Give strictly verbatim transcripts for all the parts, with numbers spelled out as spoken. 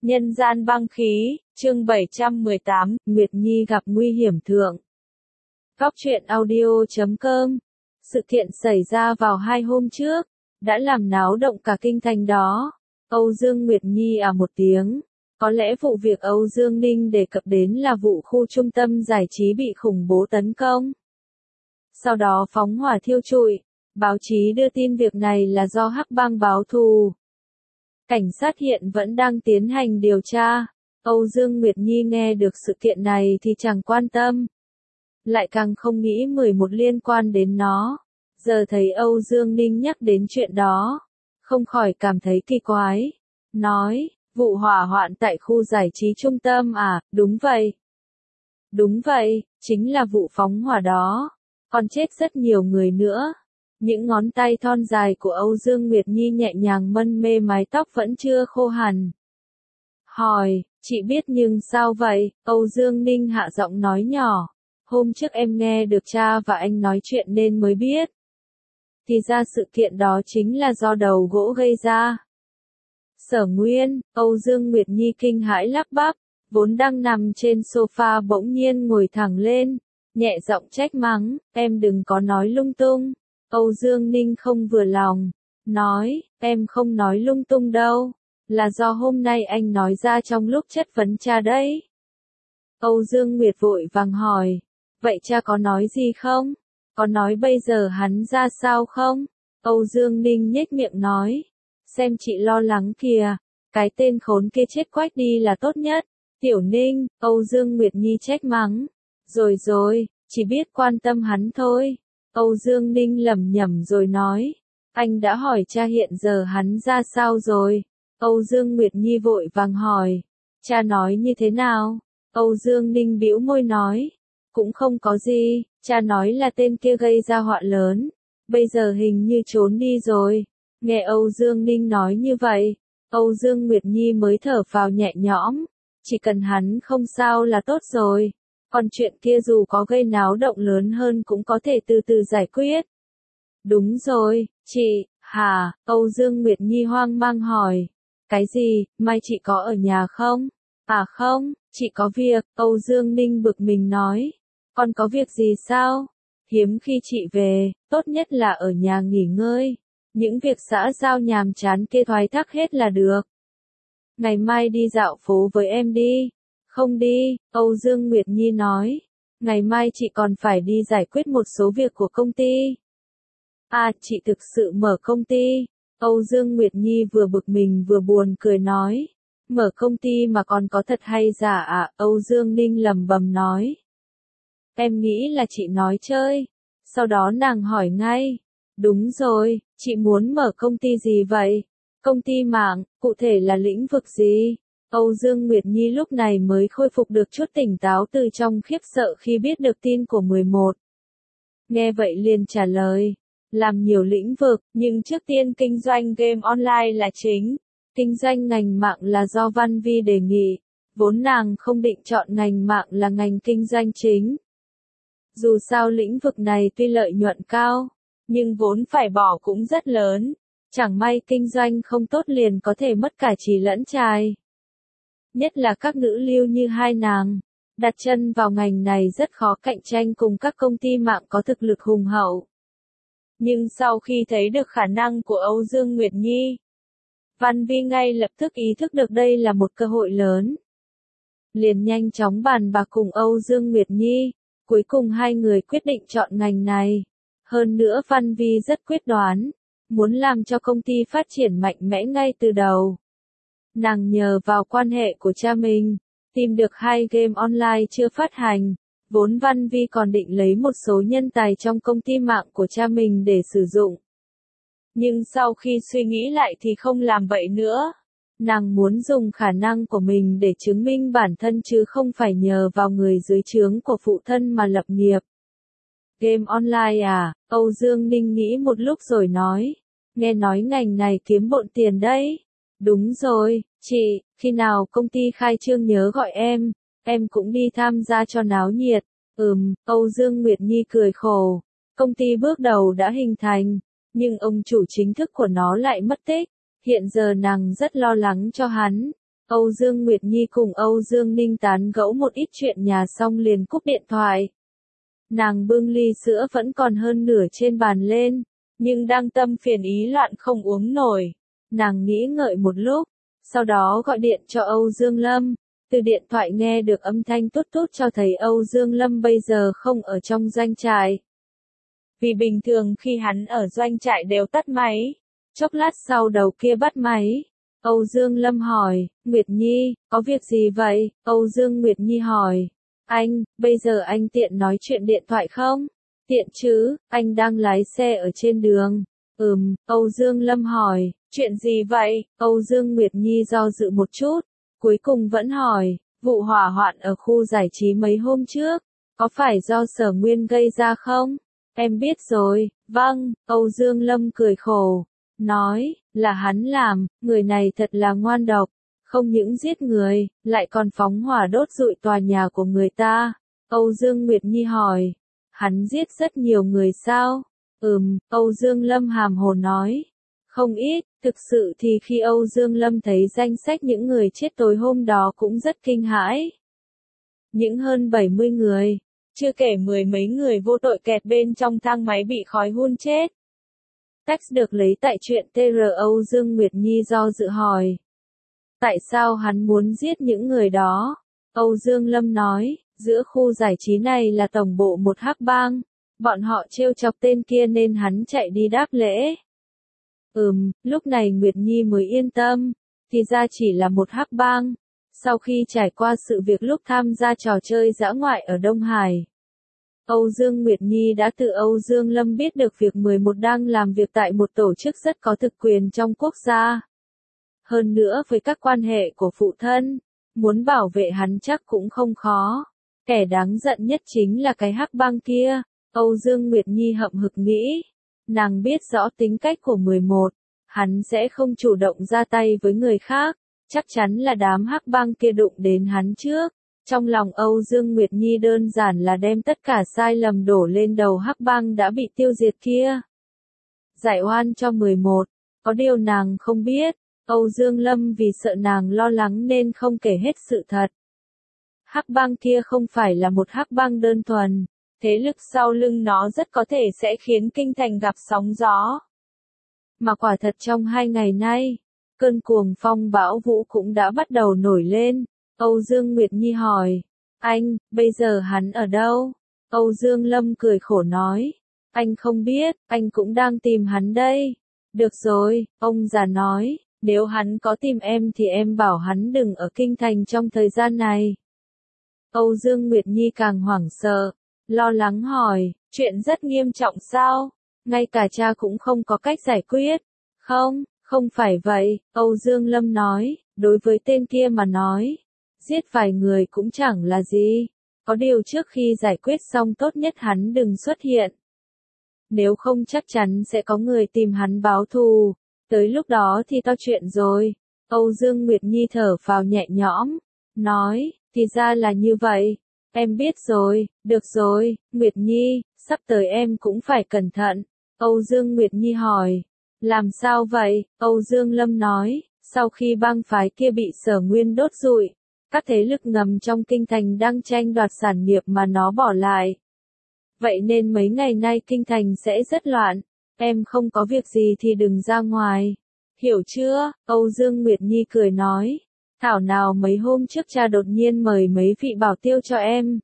Nhân gian băng khí, chương bảy trăm mười tám, Nguyệt Nhi gặp nguy hiểm thượng. Góc truyện audio chấm com. Sự kiện xảy ra vào hai hôm trước, đã làm náo động cả kinh thành đó. Âu Dương Nguyệt Nhi à một tiếng. Có lẽ vụ việc Âu Dương Ninh đề cập đến là vụ khu trung tâm giải trí bị khủng bố tấn công. Sau đó phóng hỏa thiêu trụi, báo chí đưa tin việc này là do Hắc Bang báo thù. Cảnh sát hiện vẫn đang tiến hành điều tra. Âu Dương Nguyệt Nhi nghe được sự kiện này thì chẳng quan tâm. Lại càng không nghĩ mười một liên quan đến nó. Giờ thấy Âu Dương Ninh nhắc đến chuyện đó, không khỏi cảm thấy kỳ quái. Nói, vụ hỏa hoạn tại khu giải trí trung tâm à, đúng vậy. Đúng vậy, chính là vụ phóng hỏa đó. Còn chết rất nhiều người nữa. Những ngón tay thon dài của Âu Dương Nguyệt Nhi nhẹ nhàng mân mê mái tóc vẫn chưa khô hẳn. Hỏi, chị biết nhưng sao vậy? Âu Dương Ninh hạ giọng nói nhỏ. Hôm trước em nghe được cha và anh nói chuyện nên mới biết. Thì ra sự kiện đó chính là do đầu gỗ gây ra. Sở Nguyên, Âu Dương Nguyệt Nhi kinh hãi lắp bắp, vốn đang nằm trên sofa bỗng nhiên ngồi thẳng lên, nhẹ giọng trách mắng, em đừng có nói lung tung. Âu Dương Ninh không vừa lòng, nói, em không nói lung tung đâu, là do hôm nay anh nói ra trong lúc chất vấn cha đấy. Âu Dương Nguyệt vội vàng hỏi, vậy cha có nói gì không? Có nói bây giờ hắn ra sao không? Âu Dương Ninh nhếch miệng nói, xem chị lo lắng kìa, cái tên khốn kia chết quách đi là tốt nhất. Tiểu Ninh, Âu Dương Nguyệt Nhi trách mắng, rồi rồi, chỉ biết quan tâm hắn thôi. Âu Dương Ninh lẩm nhẩm rồi nói, anh đã hỏi cha hiện giờ hắn ra sao rồi? Âu Dương Nguyệt Nhi vội vàng hỏi, cha nói như thế nào? Âu Dương Ninh bĩu môi nói, cũng không có gì, cha nói là tên kia gây ra họa lớn, bây giờ hình như trốn đi rồi. Nghe Âu Dương Ninh nói như vậy, Âu Dương Nguyệt Nhi mới thở phào nhẹ nhõm, chỉ cần hắn không sao là tốt rồi. Còn chuyện kia dù có gây náo động lớn hơn cũng có thể từ từ giải quyết. Đúng rồi, chị, hả? Âu Dương Nguyệt Nhi hoang mang hỏi. Cái gì, mai chị có ở nhà không? À không, chị có việc, Âu Dương Ninh bực mình nói. Còn có việc gì sao? Hiếm khi chị về, tốt nhất là ở nhà nghỉ ngơi. Những việc xã giao nhàm chán kia thoái thác hết là được. Ngày mai đi dạo phố với em đi. Không đi, Âu Dương Nguyệt Nhi nói. Ngày mai chị còn phải đi giải quyết một số việc của công ty. À, chị thực sự mở công ty. Âu Dương Nguyệt Nhi vừa bực mình vừa buồn cười nói. Mở công ty mà còn có thật hay giả à? Âu Dương Ninh lẩm bẩm nói. Em nghĩ là chị nói chơi. Sau đó nàng hỏi ngay. Đúng rồi, chị muốn mở công ty gì vậy? Công ty mạng, cụ thể là lĩnh vực gì? Âu Dương Nguyệt Nhi lúc này mới khôi phục được chút tỉnh táo từ trong khiếp sợ khi biết được tin của mười một. Nghe vậy liền trả lời, làm nhiều lĩnh vực, nhưng trước tiên kinh doanh game online là chính. Kinh doanh ngành mạng là do Văn Vi đề nghị, vốn nàng không định chọn ngành mạng là ngành kinh doanh chính. Dù sao lĩnh vực này tuy lợi nhuận cao, nhưng vốn phải bỏ cũng rất lớn, chẳng may kinh doanh không tốt liền có thể mất cả trì lẫn trài. Nhất là các nữ lưu như hai nàng, đặt chân vào ngành này rất khó cạnh tranh cùng các công ty mạng có thực lực hùng hậu. Nhưng sau khi thấy được khả năng của Âu Dương Nguyệt Nhi, Văn Vi ngay lập tức ý thức được đây là một cơ hội lớn. Liền nhanh chóng bàn bạc cùng Âu Dương Nguyệt Nhi, cuối cùng hai người quyết định chọn ngành này. Hơn nữa Văn Vi rất quyết đoán, muốn làm cho công ty phát triển mạnh mẽ ngay từ đầu. Nàng nhờ vào quan hệ của cha mình, tìm được hai game online chưa phát hành, vốn Văn Vi còn định lấy một số nhân tài trong công ty mạng của cha mình để sử dụng. Nhưng sau khi suy nghĩ lại thì không làm vậy nữa. Nàng muốn dùng khả năng của mình để chứng minh bản thân chứ không phải nhờ vào người dưới trướng của phụ thân mà lập nghiệp. Game online à? Âu Dương Ninh nghĩ một lúc rồi nói. Nghe nói ngành này kiếm bộn tiền đấy. Đúng rồi, chị, khi nào công ty khai trương nhớ gọi em, em cũng đi tham gia cho náo nhiệt. Ừm, Âu Dương Nguyệt Nhi cười khổ. Công ty bước đầu đã hình thành, nhưng ông chủ chính thức của nó lại mất tích. Hiện giờ nàng rất lo lắng cho hắn. Âu Dương Nguyệt Nhi cùng Âu Dương Ninh tán gẫu một ít chuyện nhà xong liền cúp điện thoại. Nàng bưng ly sữa vẫn còn hơn nửa trên bàn lên, nhưng đang tâm phiền ý loạn không uống nổi. Nàng nghĩ ngợi một lúc, sau đó gọi điện cho Âu Dương Lâm. Từ điện thoại nghe được âm thanh tút tút cho thấy Âu Dương Lâm bây giờ không ở trong doanh trại. Vì bình thường khi hắn ở doanh trại đều tắt máy. Chốc lát sau đầu kia bắt máy. Âu Dương Lâm hỏi, Nguyệt Nhi, có việc gì vậy? Âu Dương Nguyệt Nhi hỏi, anh, bây giờ anh tiện nói chuyện điện thoại không? Tiện chứ, anh đang lái xe ở trên đường. Ừm, Âu Dương Lâm hỏi, chuyện gì vậy? Âu Dương Nguyệt Nhi do dự một chút, cuối cùng vẫn hỏi, vụ hỏa hoạn ở khu giải trí mấy hôm trước, có phải do Sở Nguyên gây ra không? Em biết rồi, vâng, Âu Dương Lâm cười khổ, nói, là hắn làm, người này thật là ngoan độc, không những giết người, lại còn phóng hỏa đốt rụi tòa nhà của người ta. Âu Dương Nguyệt Nhi hỏi, hắn giết rất nhiều người sao? Ừm, Âu Dương Lâm hàm hồ nói, không ít, thực sự thì khi Âu Dương Lâm thấy danh sách những người chết tối hôm đó cũng rất kinh hãi. Những hơn bảy mươi người, chưa kể mười mấy người vô tội kẹt bên trong thang máy bị khói hun chết. Text được lấy tại truyện tê rờ. Âu Dương Nguyệt Nhi do dự hỏi, tại sao hắn muốn giết những người đó? Âu Dương Lâm nói, giữa khu giải trí này là tổng bộ một hắc bang, bọn họ trêu chọc tên kia nên hắn chạy đi đáp lễ. Ừm, lúc này Nguyệt Nhi mới yên tâm, thì ra chỉ là một hắc bang. Sau khi trải qua sự việc lúc tham gia trò chơi dã ngoại ở Đông Hải, Âu Dương Nguyệt Nhi đã từ Âu Dương Lâm biết được việc mười một đang làm việc tại một tổ chức rất có thực quyền trong quốc gia. Hơn nữa với các quan hệ của phụ thân, muốn bảo vệ hắn chắc cũng không khó. Kẻ đáng giận nhất chính là cái hắc bang kia. Âu Dương Nguyệt Nhi hậm hực nghĩ. Nàng biết rõ tính cách của mười một, hắn sẽ không chủ động ra tay với người khác, chắc chắn là đám hắc bang kia đụng đến hắn trước. Trong lòng Âu Dương Nguyệt Nhi đơn giản là đem tất cả sai lầm đổ lên đầu hắc bang đã bị tiêu diệt kia. Giải oan cho mười một, có điều nàng không biết, Âu Dương Lâm vì sợ nàng lo lắng nên không kể hết sự thật. Hắc bang kia không phải là một hắc bang đơn thuần, thế lực sau lưng nó rất có thể sẽ khiến kinh thành gặp sóng gió. Mà quả thật trong hai ngày nay, cơn cuồng phong bão vũ cũng đã bắt đầu nổi lên. Âu Dương Nguyệt Nhi hỏi, anh, bây giờ hắn ở đâu? Âu Dương Lâm cười khổ nói, anh không biết, anh cũng đang tìm hắn đây. Được rồi, ông già nói, nếu hắn có tìm em thì em bảo hắn đừng ở kinh thành trong thời gian này. Âu Dương Nguyệt Nhi càng hoảng sợ, lo lắng hỏi, chuyện rất nghiêm trọng sao? Ngay cả cha cũng không có cách giải quyết. Không, không phải vậy, Âu Dương Lâm nói, đối với tên kia mà nói, giết vài người cũng chẳng là gì. Có điều trước khi giải quyết xong tốt nhất hắn đừng xuất hiện. Nếu không chắc chắn sẽ có người tìm hắn báo thù. Tới lúc đó thì to chuyện rồi. Âu Dương Nguyệt Nhi thở phào nhẹ nhõm, nói, thì ra là như vậy. Em biết rồi, được rồi, Nguyệt Nhi, sắp tới em cũng phải cẩn thận. Âu Dương Nguyệt Nhi hỏi, làm sao vậy? Âu Dương Lâm nói, sau khi bang phái kia bị Sở Nguyên đốt rụi, các thế lực ngầm trong kinh thành đang tranh đoạt sản nghiệp mà nó bỏ lại. Vậy nên mấy ngày nay kinh thành sẽ rất loạn, em không có việc gì thì đừng ra ngoài. Hiểu chưa? Âu Dương Nguyệt Nhi cười nói, thảo nào mấy hôm trước cha đột nhiên mời mấy vị bảo tiêu cho em.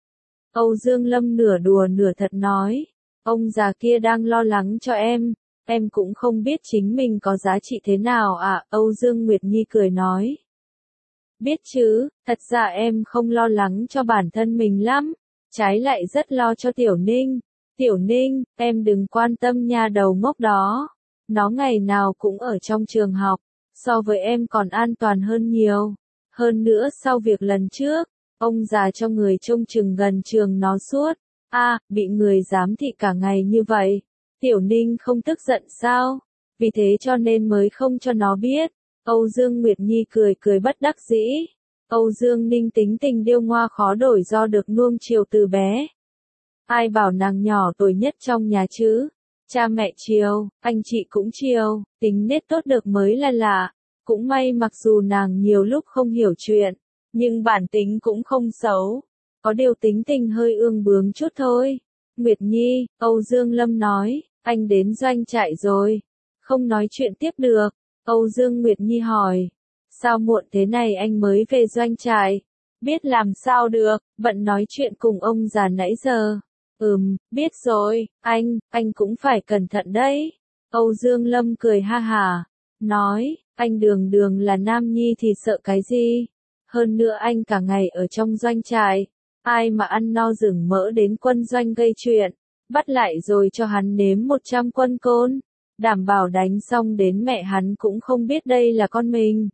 Âu Dương Lâm nửa đùa nửa thật nói, ông già kia đang lo lắng cho em, em cũng không biết chính mình có giá trị thế nào à? Âu Dương Nguyệt Nhi cười nói, biết chứ, thật ra em không lo lắng cho bản thân mình lắm, trái lại rất lo cho Tiểu Ninh. Tiểu Ninh, em đừng quan tâm nha đầu ngốc đó, nó ngày nào cũng ở trong trường học, so với em còn an toàn hơn nhiều. Hơn nữa sau việc lần trước, ông già cho người trông chừng gần trường nó suốt. A, à, bị người giám thị cả ngày như vậy. Tiểu Ninh không tức giận sao? Vì thế cho nên mới không cho nó biết. Âu Dương Nguyệt Nhi cười cười bất đắc dĩ. Âu Dương Ninh tính tình điêu ngoa khó đổi do được nuông chiều từ bé. Ai bảo nàng nhỏ tuổi nhất trong nhà chứ? Cha mẹ chiều, anh chị cũng chiều, tính nết tốt được mới là lạ. Cũng may mặc dù nàng nhiều lúc không hiểu chuyện, nhưng bản tính cũng không xấu. Có điều tính tình hơi ương bướng chút thôi. Nguyệt Nhi, Âu Dương Lâm nói, anh đến doanh trại rồi. Không nói chuyện tiếp được. Âu Dương Nguyệt Nhi hỏi. Sao muộn thế này anh mới về doanh trại? Biết làm sao được, bận nói chuyện cùng ông già nãy giờ. Ừm, biết rồi, anh, anh cũng phải cẩn thận đấy. Âu Dương Lâm cười ha hả, nói, anh đường đường là nam nhi thì sợ cái gì? Hơn nữa anh cả ngày ở trong doanh trại, ai mà ăn no rừng mỡ đến quân doanh gây chuyện, bắt lại rồi cho hắn nếm một trăm quân côn, đảm bảo đánh xong đến mẹ hắn cũng không biết đây là con mình.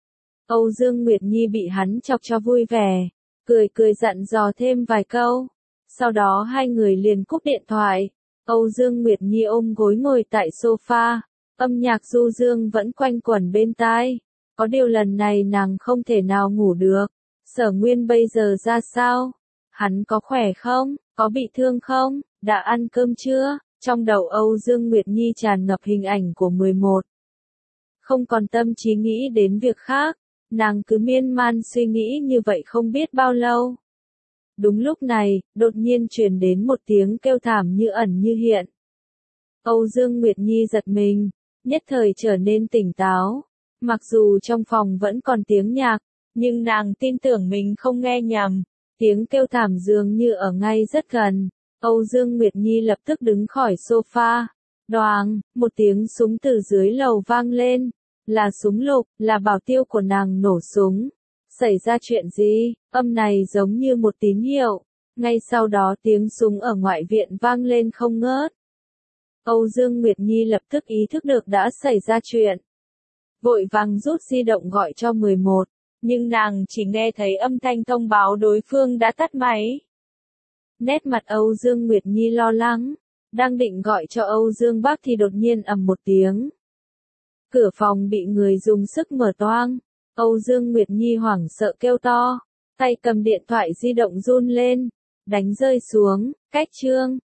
Âu Dương Nguyệt Nhi bị hắn chọc cho vui vẻ, cười cười dặn dò thêm vài câu. Sau đó hai người liền cúp điện thoại. Âu Dương Nguyệt Nhi ôm gối ngồi tại sofa, âm nhạc du dương vẫn quanh quẩn bên tai. Có điều lần này nàng không thể nào ngủ được. Sở Nguyên bây giờ ra sao? Hắn có khỏe không? Có bị thương không? Đã ăn cơm chưa? Trong đầu Âu Dương Nguyệt Nhi tràn ngập hình ảnh của mười một. Không còn tâm trí nghĩ đến việc khác, nàng cứ miên man suy nghĩ như vậy không biết bao lâu. Đúng lúc này, đột nhiên truyền đến một tiếng kêu thảm như ẩn như hiện. Âu Dương Nguyệt Nhi giật mình, nhất thời trở nên tỉnh táo. Mặc dù trong phòng vẫn còn tiếng nhạc, nhưng nàng tin tưởng mình không nghe nhầm. Tiếng kêu thảm dường như ở ngay rất gần. Âu Dương Nguyệt Nhi lập tức đứng khỏi sofa. Đoàng, một tiếng súng từ dưới lầu vang lên. Là súng lục, là bảo tiêu của nàng nổ súng. Xảy ra chuyện gì? Âm này giống như một tín hiệu. Ngay sau đó tiếng súng ở ngoại viện vang lên không ngớt. Âu Dương Nguyệt Nhi lập tức ý thức được đã xảy ra chuyện. Vội vàng rút di động gọi cho mười một, nhưng nàng chỉ nghe thấy âm thanh thông báo đối phương đã tắt máy. Nét mặt Âu Dương Nguyệt Nhi lo lắng, đang định gọi cho Âu Dương Bắc thì đột nhiên ầm một tiếng. Cửa phòng bị người dùng sức mở toang. Âu Dương Nguyệt Nhi hoảng sợ kêu to, tay cầm điện thoại di động run lên, đánh rơi xuống, cách chương.